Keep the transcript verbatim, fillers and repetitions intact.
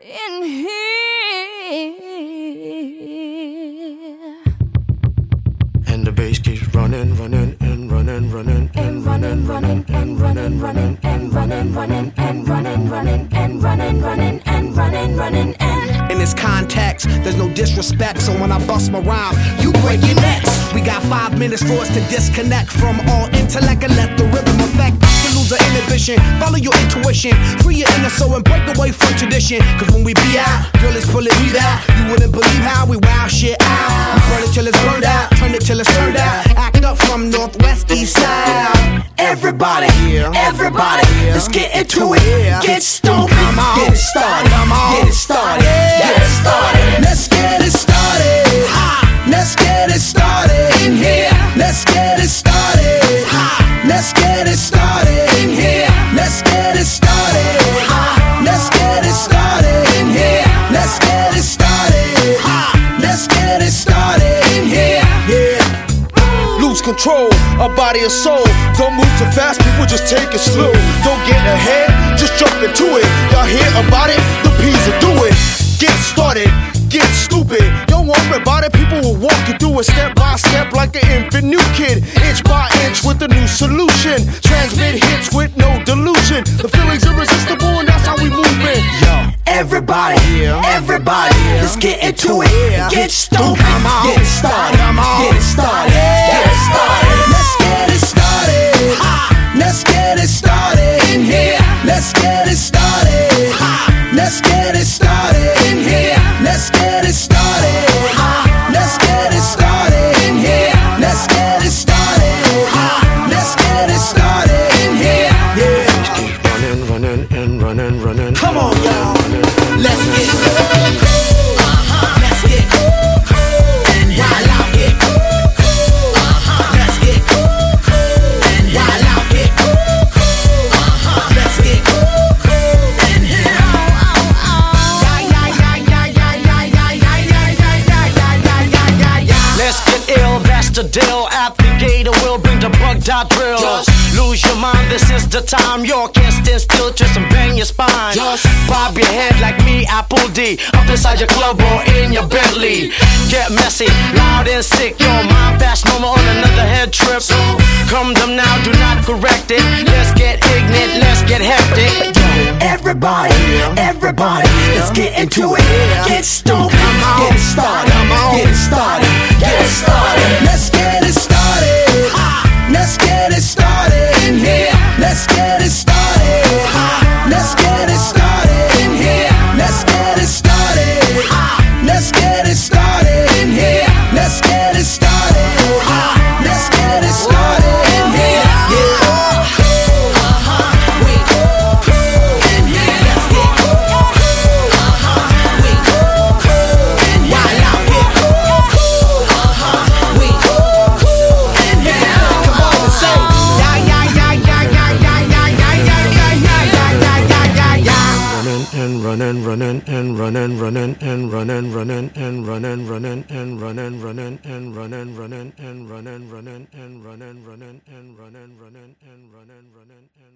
in here. And the bass keeps running, running, and running, running, and running, running, and running, running, and running, running, and running, running, and running, running, and running, running, and in this context, there's no disrespect, so when I bust my rhyme, you break your necks. We got five minutes for us to disconnect from all intellect and let the rhythm affect. To lose our inhibition, follow your intuition, free your inner soul and break away from tradition. Cause when we be out, girl, it's pulling me out. You wouldn't believe how we wow shit out. We burn it till it's burned out, turn it till it's turned out. Act up from northwest, east side. Everybody, everybody, let's get into it. Get stoked, get it started, get it started, get it started. Let's get it started. Let's get it started in here. Let's get it started. Let's get it started in here. Let's get it started. Let's get it started in here. Let's get it started. Let's get it started in here. Yeah. Lose control of body and soul. Don't move too fast, people just take it slow. Don't get ahead, just jump into it. Y'all hear about it? The P's will do it. Get started, get stupid. Don't worry about it, people will walk you through it step by step like an infant new kid. Inch by inch with a new solution. Transmit hits with no delusion. The feeling's irresistible and that's how we move it. Yo, everybody, everybody, let's get into it. Get stupid, get it started, get it started, get it started. Let's get it started. Let's get it started in here. Let's get it started. Let's get it started in here. Let's get it started. Let's get it started in here. Let's get it started. Let's get it started in here. Yeah. keep running, running, and running, running. Come on, y'all. Let's get cool, cool. Uh-huh. Let's get cool, cool. And while I get cool, cool. Uh-huh. Let's get cool, cool. And while I get cool, cool. Uh-huh. Let's get cool, cool. And yeah. Let's get ill, that's the deal. At the gate, we'll bring the bug dot drill. Just lose your mind, this is the time. You can't stand still, twist and bang your spine. Just bob your head like me, Apple D. Up inside your club or in your Bentley. Get messy, loud and sick. Your mind fast, no more on another head trip. So come them now, do not correct it. Let's get ignorant, let's get hectic. Everybody, everybody, let's get into it. Get stoked, get it started, get it started, get it started. Let's get it started. Let's get it started in here. Let's get it started. Let's get it started in here. Let's get it started. Let's get it started in here. Let's get it started. Let's get it started in here. Yeah. Running, running, and running, running, and running, running, and running, running, and running, running, and running, running, and running, running, and running, running, and running, running, and running, running, and